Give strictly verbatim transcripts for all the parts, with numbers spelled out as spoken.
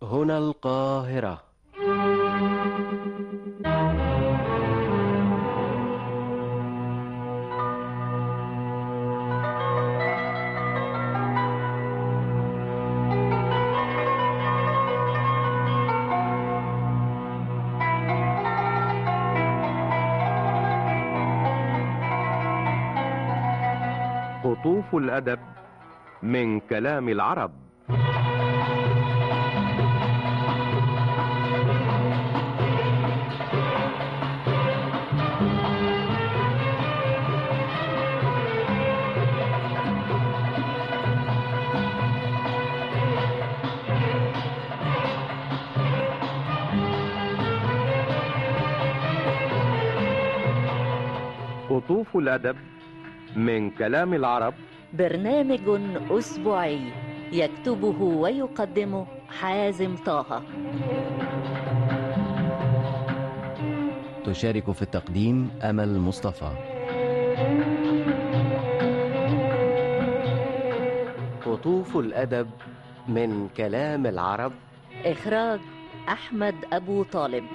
هنا القاهرة. قطوف الأدب من كلام العرب. قطوف الأدب من كلام العرب، برنامج أسبوعي يكتبه ويقدمه حازم طه. تشارك في التقديم أمل مصطفى. قطوف الأدب من كلام العرب، إخراج أحمد أبو طالب.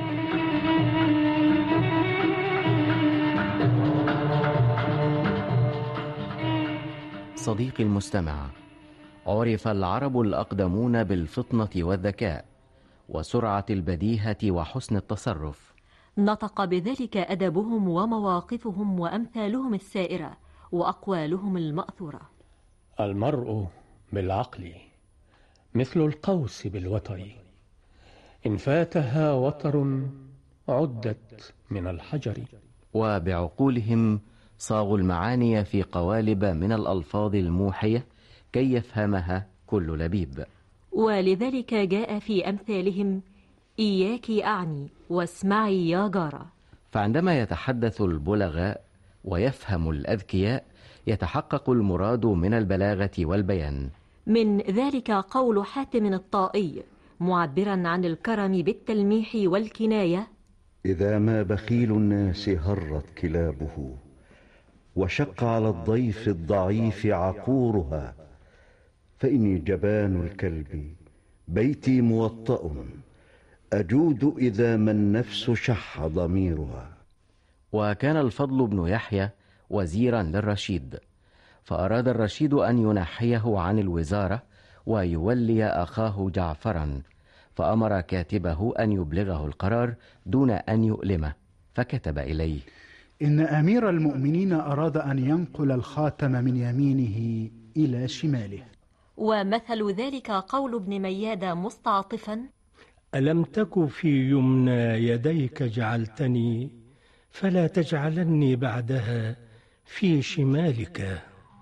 صديقي المستمع، عرف العرب الأقدمون بالفطنة والذكاء وسرعة البديهة وحسن التصرف. نطق بذلك أدبهم ومواقفهم وأمثالهم السائرة وأقوالهم المأثورة. المرء بالعقل مثل القوس بالوتر، إن فاتها وتر عدت من الحجر. وبعقولهم صاغوا المعاني في قوالب من الألفاظ الموحية كي يفهمها كل لبيب. ولذلك جاء في أمثالهم إياك أعني واسمعي يا جارة. فعندما يتحدث البلغاء ويفهم الأذكياء يتحقق المراد من البلاغة والبيان. من ذلك قول حاتم الطائي معبرا عن الكرم بالتلميح والكناية: إذا ما بخيل الناس هرت كلابه، وشق على الضيف الضعيف عقورها، فإني جبان الكلب بيتي موطأ، أجود إذا ما النفس شح ضميرها. وكان الفضل بن يحيى وزيرا للرشيد، فأراد الرشيد أن ينحيه عن الوزارة ويولي أخاه جعفرا، فأمر كاتبه أن يبلغه القرار دون أن يؤلمه، فكتب إليه: إن أمير المؤمنين أراد أن ينقل الخاتم من يمينه إلى شماله. ومثل ذلك قول ابن ميادة مستعطفا: ألم تك في يمنى يديك جعلتني، فلا تجعلني بعدها في شمالك.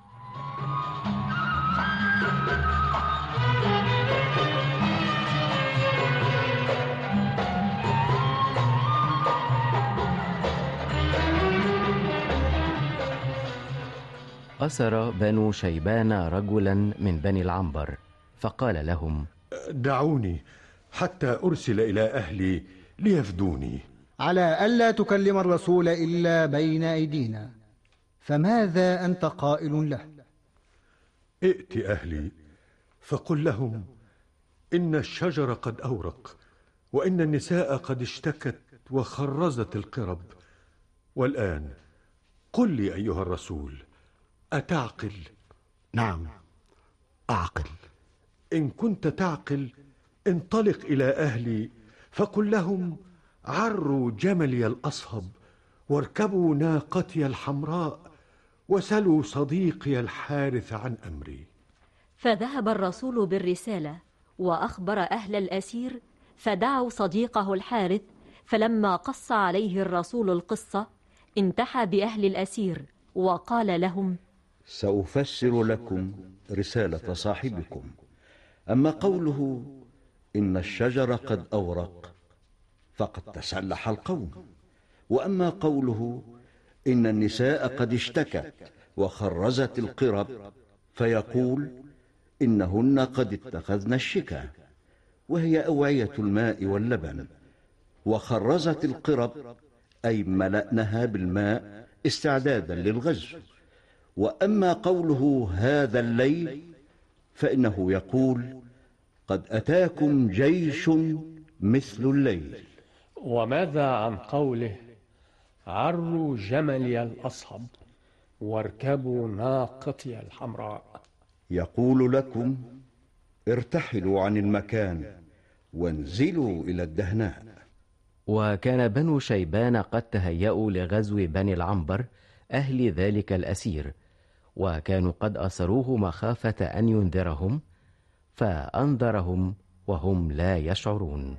أسر بنو شيبان رجلا من بني العنبر، فقال لهم: دعوني حتى أرسل إلى أهلي ليفدوني. على ألا تكلم الرسول إلا بين أيدينا، فماذا أنت قائل له؟ ائت أهلي فقل لهم إن الشجر قد أورق، وإن النساء قد اشتكت وخرزت القرب، والآن قل لي أيها الرسول، أتعقل؟ نعم أعقل. إن كنت تعقل انطلق إلى أهلي فقل لهم عروا جملي الأصهب، واركبوا ناقتي الحمراء، وسلوا صديقي الحارث عن أمري. فذهب الرسول بالرسالة وأخبر أهل الأسير، فدعوا صديقه الحارث، فلما قص عليه الرسول القصة انتحى بأهل الأسير وقال لهم: سأفسر لكم رسالة صاحبكم. أما قوله إن الشجر قد أورق فقد تسلح القوم، وأما قوله إن النساء قد اشتكت وخرزت القرب فيقول إنهن قد اتخذن الشكا، وهي أوعية الماء واللبن، وخرزت القرب أي ملأنها بالماء استعدادا للغزو. وأما قوله هذا الليل فإنه يقول قد أتاكم جيش مثل الليل. وماذا عن قوله عروا جملي الأصهب واركبوا ناقتي الحمراء؟ يقول لكم ارتحلوا عن المكان وانزلوا إلى الدهناء. وكان بنو شيبان قد تهيأوا لغزو بني العنبر أهل ذلك الأسير، وكانوا قد أسروه مخافة أن ينذرهم، فأنذرهم وهم لا يشعرون.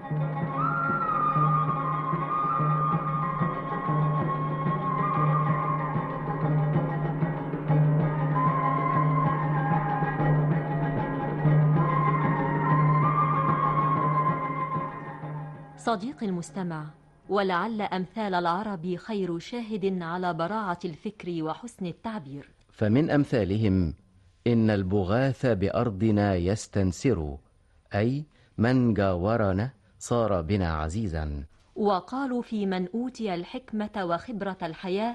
صديقي المستمع، ولعل أمثال العرب خير شاهد على براعة الفكر وحسن التعبير. فمن أمثالهم إن البغاث بأرضنا يستنسر، أي من جاورنا صار بنا عزيزا. وقالوا في من أوتي الحكمة وخبرة الحياة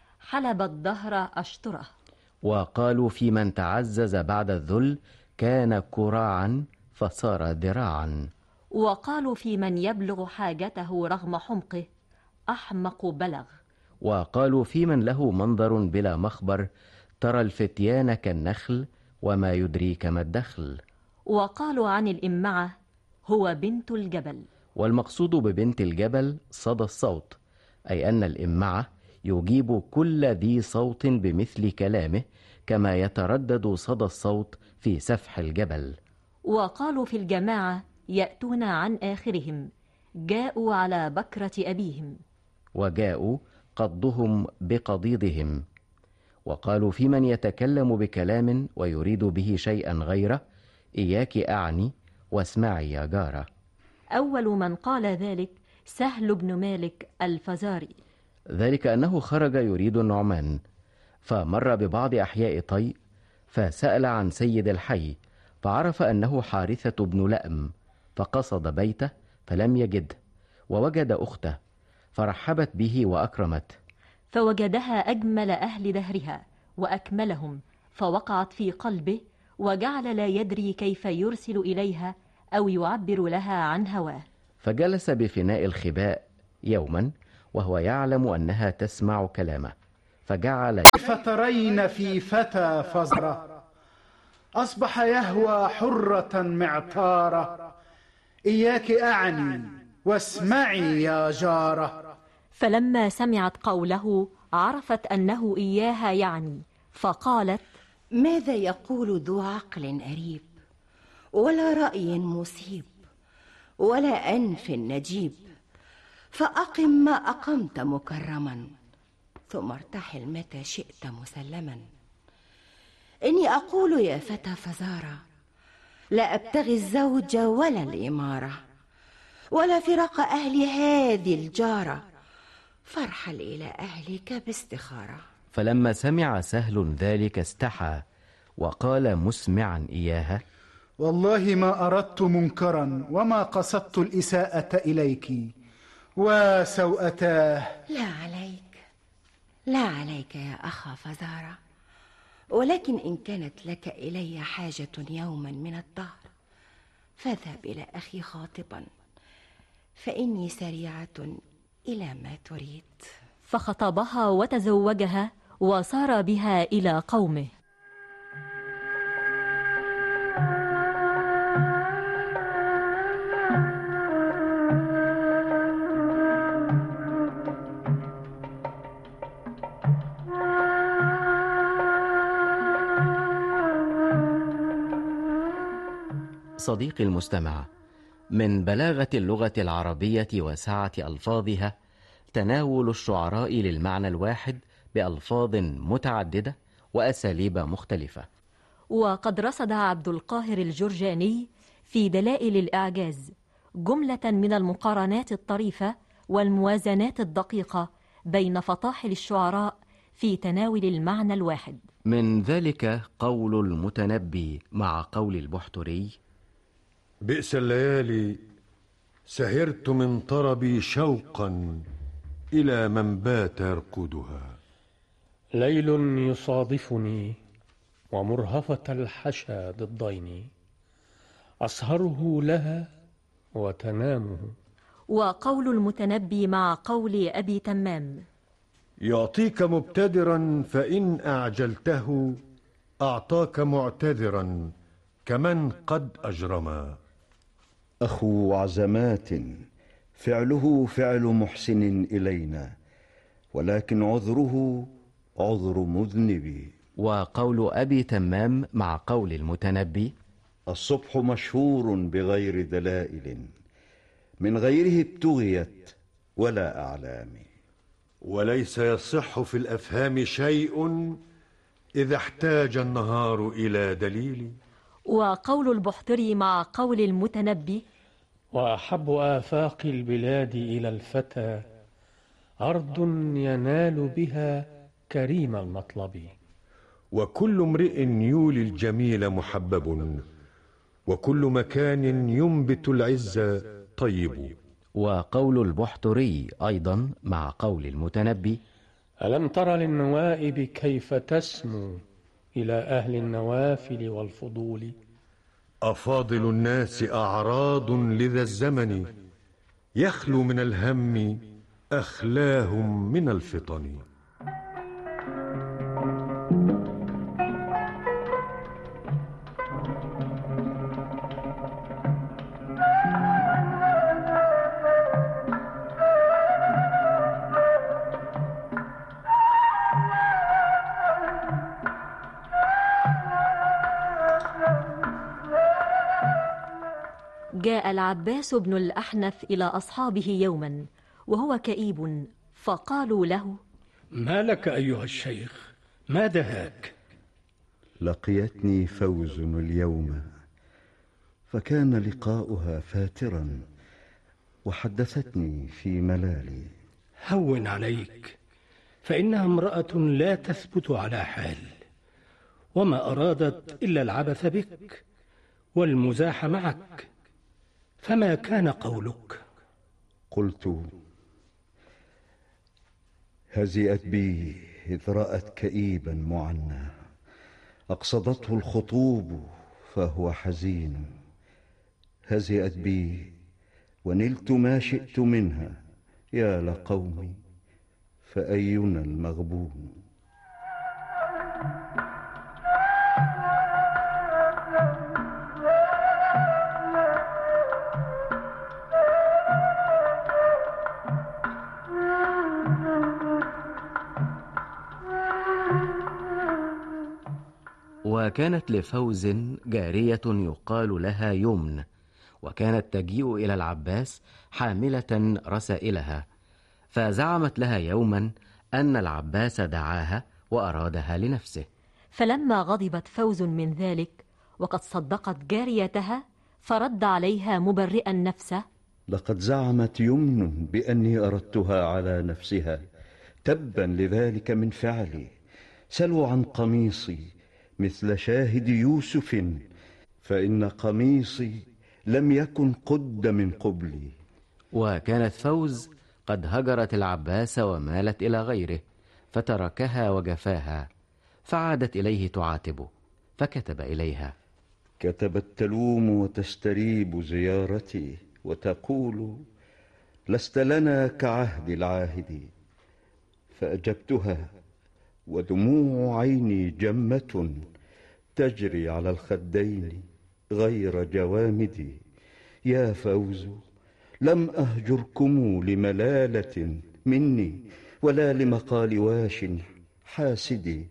حلب الدهر أشطره. وقالوا في من تعزز بعد الذل كان كراعا فصار ذراعا. وقالوا في من يبلغ حاجته رغم حمقه أحمق بلغ. وقالوا في من له منظر بلا مخبر ترى الفتيان كالنخل وما يدريك ما الدخل. وقالوا عن الإمعة هو بنت الجبل. والمقصود ببنت الجبل صدى الصوت، أي أن الإمعة يجيب كل ذي صوت بمثل كلامه كما يتردد صدى الصوت في سفح الجبل. وقالوا في الجماعة يأتون عن آخرهم جاءوا على بكرة أبيهم. وجاءوا قضهم بقضيضهم. وقالوا في من يتكلم بكلام ويريد به شيئا غيره إياك أعني واسمعي يا جارة. أول من قال ذلك سهل بن مالك الفزاري، ذلك أنه خرج يريد النعمان، فمر ببعض أحياء طي، فسأل عن سيد الحي، فعرف أنه حارثة بن لأم، فقصد بيته فلم يجده، ووجد أخته فرحبت به وأكرمته، فوجدها أجمل أهل دهرها وأكملهم، فوقعت في قلبه وجعل لا يدري كيف يرسل إليها أو يعبر لها عن هواه. فجلس بفناء الخباء يوما وهو يعلم أنها تسمع كلامه، فجعل كيف ترين في فتى فزرة أصبح يهوى حرة معطارة، إياك أعني واسمعي يا جارة. فلما سمعت قوله عرفت أنه إياها يعني، فقالت ماذا يقول ذو عقل أريب، ولا رأي مصيب، ولا أنف نجيب، فأقم ما أقمت مكرما، ثم ارتحل متى شئت مسلما. إني أقول يا فتى فزارة لا أبتغي الزوج ولا الإمارة، ولا فراق أهل هذه الجارة، فارحل إلى أهلك باستخارة. فلما سمع سهل ذلك استحى وقال مسمعا إياها والله ما أردت منكرا وما قصدت الإساءة إليك وسوءتاه. لا عليك لا عليك يا أخا فزارة، ولكن إن كانت لك إلي حاجة يوما من الدهر فاذهب إلى أخي خاطبا، فإني سريعة إلى ما تريد. فخطبها وتزوجها وسار بها إلى قومه. صديقي المستمع، من بلاغة اللغة العربية وسعة ألفاظها تناول الشعراء للمعنى الواحد بألفاظ متعددة وأساليب مختلفة. وقد رصد عبد القاهر الجرجاني في دلائل الإعجاز جملة من المقارنات الطريفة والموازنات الدقيقة بين فطاحل الشعراء في تناول المعنى الواحد. من ذلك قول المتنبي مع قول البحتري: بئس الليالي سهرت من طربي شوقا إلى من بات يرقدها. ليل يصادفني ومرهفة الحشا ضدين، أسهره لها وتنامه. وقول المتنبي مع قول أبي تمام: يعطيك مبتدرا فإن أعجلته أعطاك معتذرا كمن قد أجرما. أخو عزمات فعله فعل محسن إلينا، ولكن عذره عذر مذنب. وقول أبي تمام مع قول المتنبي: الصبح مشهور بغير دلائل، من غيره ابتغيت ولا أعلام. وليس يصح في الأفهام شيء إذا احتاج النهار إلى دليل. وقول البحتري مع قول المتنبي: وأحب آفاق البلاد إلى الفتى أرض ينال بها كريم المطلب. وكل امرئ يولي الجميل محبب، وكل مكان ينبت العز طيب. وقول البحتري أيضا مع قول المتنبي: ألم تر للنوائب كيف تسمو إلى أهل النوافل والفضول. أفاضل الناس أعراض لذا الزمن، يخلو من الهم أخلاهم من الفطن. جاء العباس بن الأحنف إلى أصحابه يوما وهو كئيب، فقالوا له: ما لك أيها الشيخ؟ ما دهاك؟ لقيتني فوز اليوم، فكان لقاؤها فاترا، وحدثتني في ملالي. هون عليك، فإنها امرأة لا تثبت على حال، وما أرادت إلا العبث بك والمزاح معك، فما كان قولك؟ قلت: هزئت بي إذ رأت كئيبا معنى، أقصدته الخطوب فهو حزين. هزئت بي ونلت ما شئت منها، يا لقومي فأينا المغبون. وكانت لفوز جارية يقال لها يمن، وكانت تجيء إلى العباس حاملة رسائلها، فزعمت لها يوما أن العباس دعاها وأرادها لنفسه. فلما غضبت فوز من ذلك وقد صدقت جاريتها، فرد عليها مبرئا نفسه: لقد زعمت يمن بأني أردتها على نفسها، تبا لذلك من فعلي. سلوا عن قميصي مثل شاهد يوسف، فإن قميصي لم يكن قد من قبلي. وكانت فوز قد هجرت العباس ومالت إلى غيره، فتركها وجفاها، فعادت إليه تعاتبه، فكتب إليها: كتبت تلوم وتستريب زيارتي، وتقول: لست لنا كعهد العاهد. فأجبتها ودموع عيني جمة تجري على الخدين غير جوامدي. يا فوز، لم أهجركم لملالة مني ولا لمقال واش حاسدي،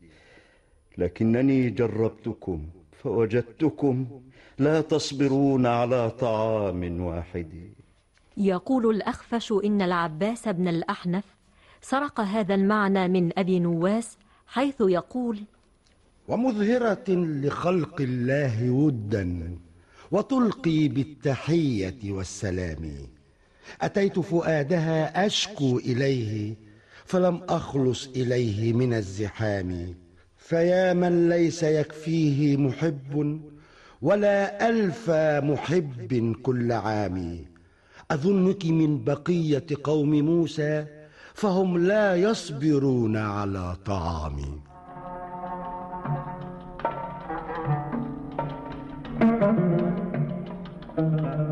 لكنني جربتكم فوجدتكم لا تصبرون على طعام واحد. يقول الأخفش إن العباس بن الأحنف سرق هذا المعنى من أبي نواس، حيث يقول: ومظهرة لخلق الله ودا، وتلقي بالتحية والسلام. أتيت فؤادها أشكو إليه، فلم أخلص إليه من الزحام. فيا من ليس يكفيه محب، ولا ألف محب كل عام. أظنك من بقية قوم موسى، فهم لا يصبرون على طعام.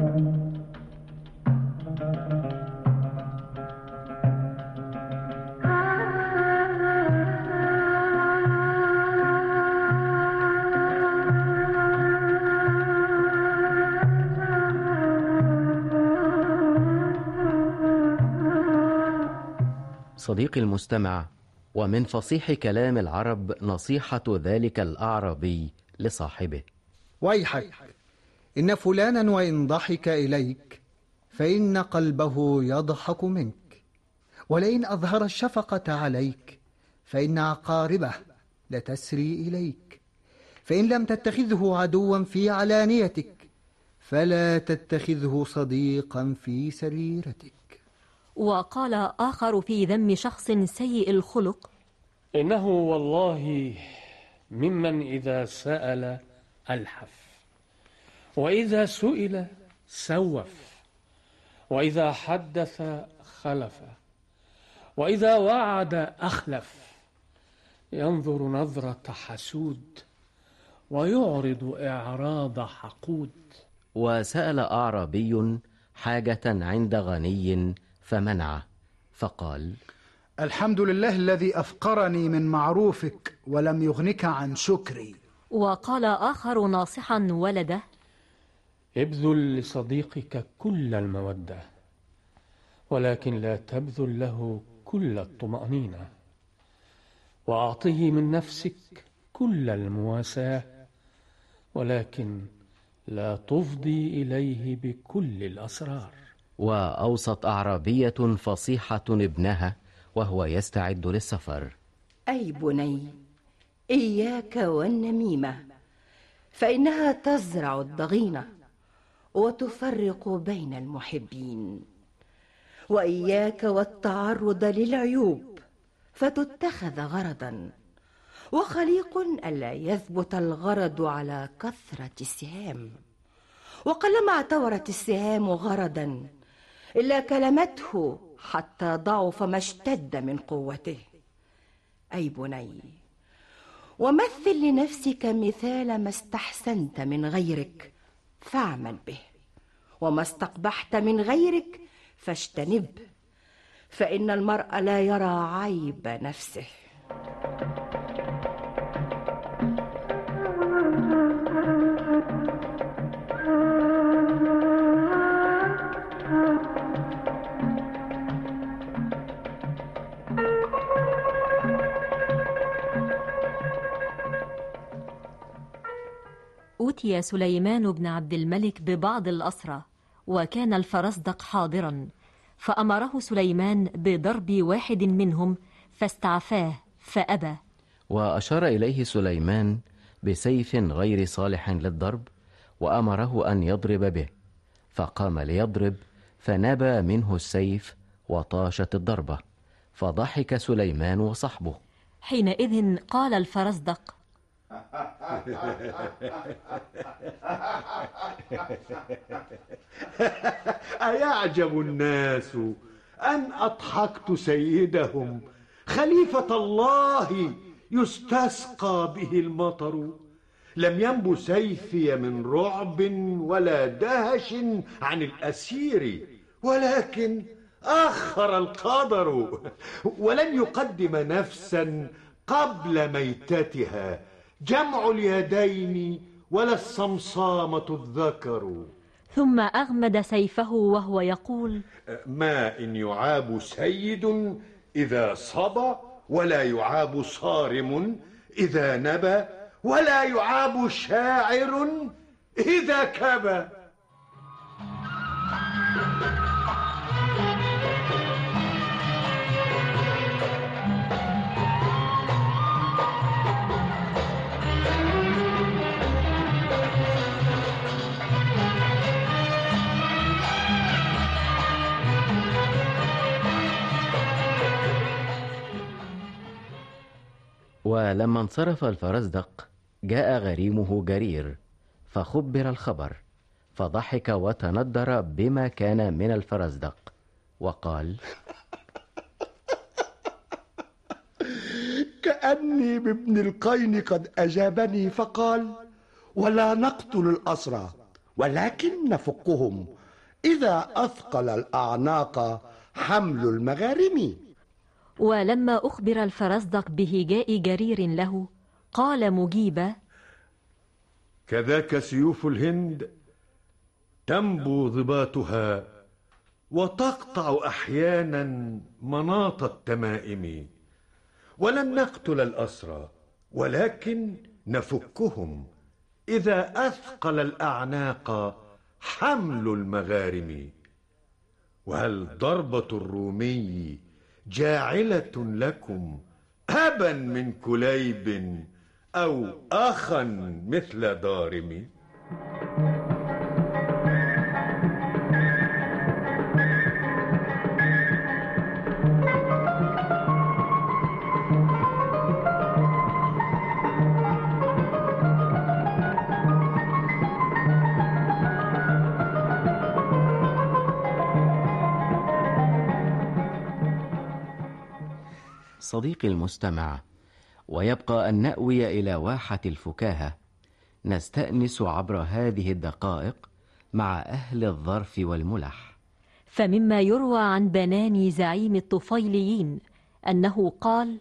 صديقي المستمع، ومن فصيح كلام العرب نصيحة ذلك الأعرابي لصاحبه: ويحك، إن فلانا وإن ضحك إليك فإن قلبه يضحك منك، ولئن أظهر الشفقة عليك فإن عقاربه لتسري إليك، فإن لم تتخذه عدوا في علانيتك فلا تتخذه صديقا في سريرتك. وقال آخر في ذم شخص سيء الخلق: إنه والله ممن إذا سأل ألحف، وإذا سئل سوف، وإذا حدث خلف، وإذا وعد أخلف، ينظر نظرة حسود ويعرض إعراض حقود. وسأل أعرابي حاجة عند غني فمنعه، فقال: الحمد لله الذي أفقرني من معروفك ولم يغنك عن شكري. وقال آخر ناصحا ولده: ابذل لصديقك كل المودة، ولكن لا تبذل له كل الطمأنينة، وأعطه من نفسك كل المواساة، ولكن لا تفضي إليه بكل الأسرار. وأوصت أعرابية فصيحة ابنها وهو يستعد للسفر: أي بني، إياك والنميمة، فإنها تزرع الضغينة وتفرق بين المحبين، وإياك والتعرض للعيوب فتتخذ غرضا، وخليق ألا يثبت الغرض على كثرة السهام، وقلما اعتبرت السهام غرضا إلا كلمته حتى ضعف ما اشتد من قوته. أي بني، ومثل لنفسك مثال ما استحسنت من غيرك فاعمل به، وما استقبحت من غيرك فاجتنبه، فإن المرء لا يرى عيب نفسه. أوتي سليمان بن عبد الملك ببعض الأسرى، وكان الفرزدق حاضرا، فأمره سليمان بضرب واحد منهم فاستعفاه فأبى، وأشار إليه سليمان بسيف غير صالح للضرب، وأمره أن يضرب به، فقام ليضرب فنبى منه السيف وطاشت الضربة، فضحك سليمان وصحبه. حينئذ قال الفرزدق: أيعجب الناس أن أضحكت سيدهم خليفة الله يستسقى به المطر؟ لم ينب سيفي من رعب ولا دهش عن الأسير، ولكن أخر القدر ولن يقدم نفسا قبل ميتتها جمع اليدين ولا الصمصامة الذكر. ثم أغمد سيفه وهو يقول: ما إن يعاب سيد إذا صبى، ولا يعاب صارم إذا نبى، ولا يعاب شاعر إذا كبى. ولما انصرف الفرزدق جاء غريمه جرير فخبر الخبر، فضحك وتندر بما كان من الفرزدق وقال: كأني بابن القين قد أجابني فقال: ولا نقتل الأسرى ولكن نفكهم إذا أثقل الأعناق حمل المغارم. ولما أخبر الفرزدق بهجاء جرير له قال مجيبا: كذاك سيوف الهند تنبو ضباتها وتقطع أحيانا مناط التمائم، ولن نقتل الأسرى ولكن نفكهم إذا أثقل الأعناق حمل المغارم. وهل ضربة الرومي جاعلة لكم أبا من كليب أو أخا مثل ضارم؟ صديقي المستمع، ويبقى أن نأوي إلى واحة الفكاهة نستأنس عبر هذه الدقائق مع أهل الظرف والملح. فمما يروى عن بناني زعيم الطفيليين أنه قال: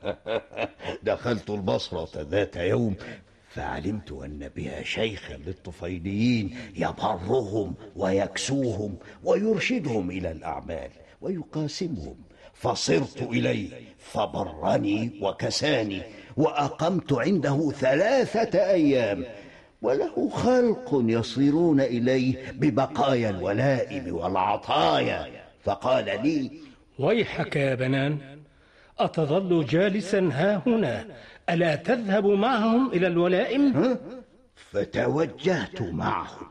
دخلت البصرة ذات يوم فعلمت أن بها شيخا للطفيليين يبرهم ويكسوهم ويرشدهم إلى الأعمال ويقاسمهم، فصرت إليه فبرني وكساني، وأقمت عنده ثلاثة أيام، وله خلق يصيرون إليه ببقايا الولائم والعطايا، فقال لي: ويحك يا بنان، أتظل جالسا ها هنا ألا تذهب معهم إلى الولائم؟ فتوجهت معهم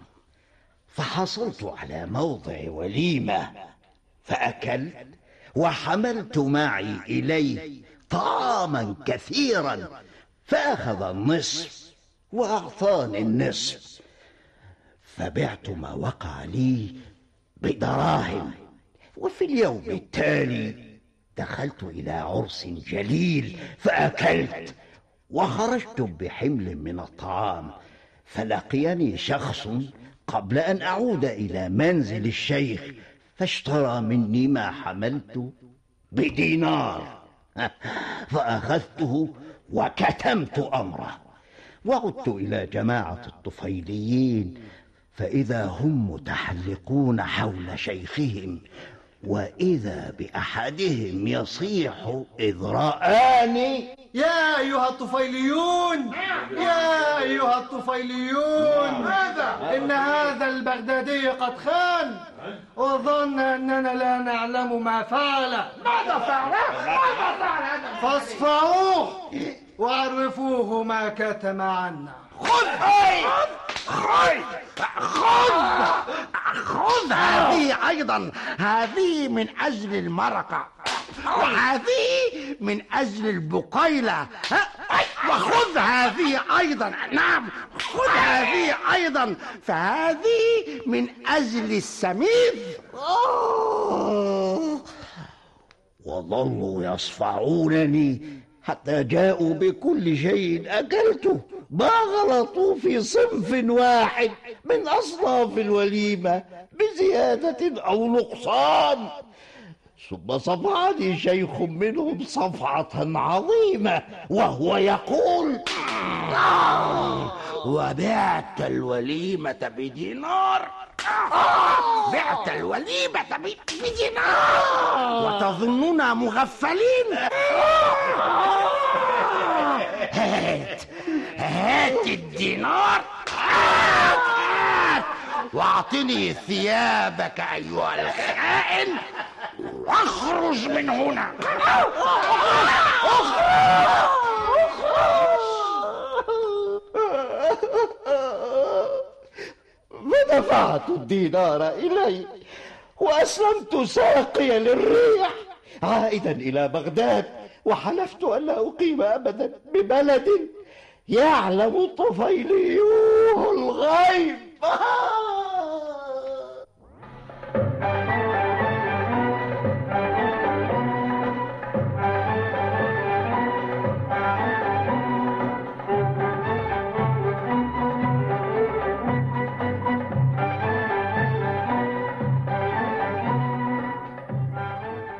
فحصلت على موضع وليمة فأكلت، وحملت معي إليه طعاما كثيرا، فأخذ النصف وأعطاني النصف، فبعت ما وقع لي بدراهم. وفي اليوم التالي دخلت إلى عرس جليل فأكلت، وخرجت بحمل من الطعام، فلقيني شخص قبل أن أعود إلى منزل الشيخ، فاشترى مني ما حملت بدينار، فأخذته وكتمت أمره، وعدت إلى جماعة الطفيليين فإذا هم متحلقون حول شيخهم، وإذا بأحدهم يصيح إذ رآني: يا أيها الطفيليون، يا أيها الطفيليون، ماذا؟ إن هذا البغدادي قد خان وظن أننا لا نعلم ما فعل. ماذا فعل؟ ماذا فعل؟ فاصفعوه وعرفوه ما كتم عنا. خذ خذ خذ خذ هذه أيضا، هذه من أجل المرقة، وهذه من أجل البقيلة، وخذ هذه أيضا، نعم خذ هذه أيضا، فهذه من أجل السميد. وظلوا يصفعونني حتى جاءوا بكل شيء أكلته، ما غلطوا في صنف واحد من أصناف الوليمة بزيادة أو نقصان. ثم صفعني شيخ منهم صفعة عظيمة وهو يقول: وبعت الوليمة بدينار، بعت الوليمة بدينار وتظننا مغفلين. هات هات الدينار، هات هات واعطني ثيابك أيها الخائن، واخرج من هنا. فدفعت الدينار إلي وأسلمت ساقيا للريح عائدا إلى بغداد، وحلفت أن لا أقيم أبدا ببلد يعلم طفيليوه الغيب.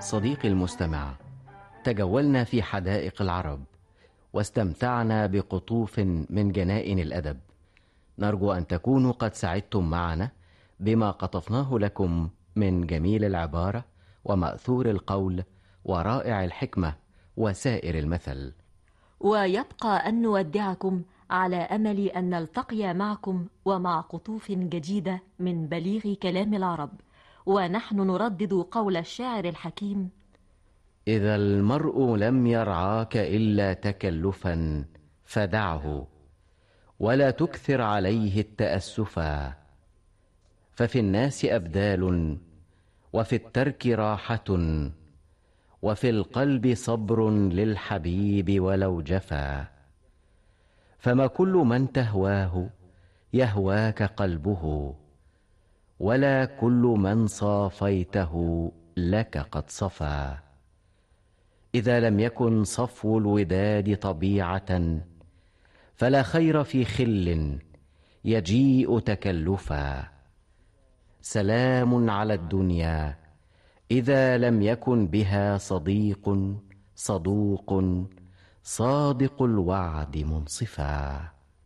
صديقي المستمع، تجولنا في حدائق العرب واستمتعنا بقطوف من جنائن الأدب. نرجو أن تكونوا قد سعدتم معنا بما قطفناه لكم من جميل العبارة ومأثور القول ورائع الحكمة وسائر المثل. ويبقى أن نودعكم على أمل أن نلتقي معكم ومع قطوف جديدة من بليغ كلام العرب، ونحن نردد قول الشاعر الحكيم: إذا المرء لم يرعاك إلا تكلفا فدعه، ولا تكثر عليه التأسفا، ففي الناس أبدال، وفي الترك راحة، وفي القلب صبر للحبيب ولو جفا. فما كل من تهواه يهواك قلبه، ولا كل من صافيته لك قد صفا. إذا لم يكن صفو الوداد طبيعة، فلا خير في خل يجيء تكلفا. سلام على الدنيا إذا لم يكن بها صديق صدوق صادق الوعد منصفا.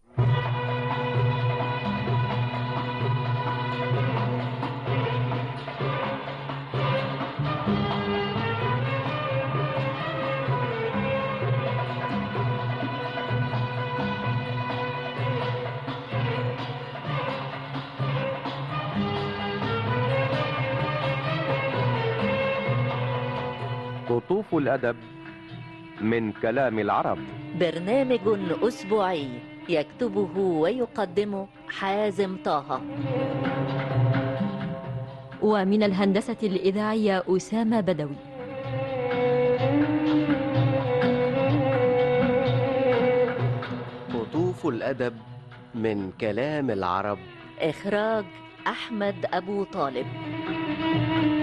قطوف الأدب من كلام العرب، برنامج أسبوعي يكتبه ويقدمه حازم طه. ومن الهندسة الإذاعية أسامة بدوي. قطوف الأدب من كلام العرب، إخراج أحمد أبو طالب.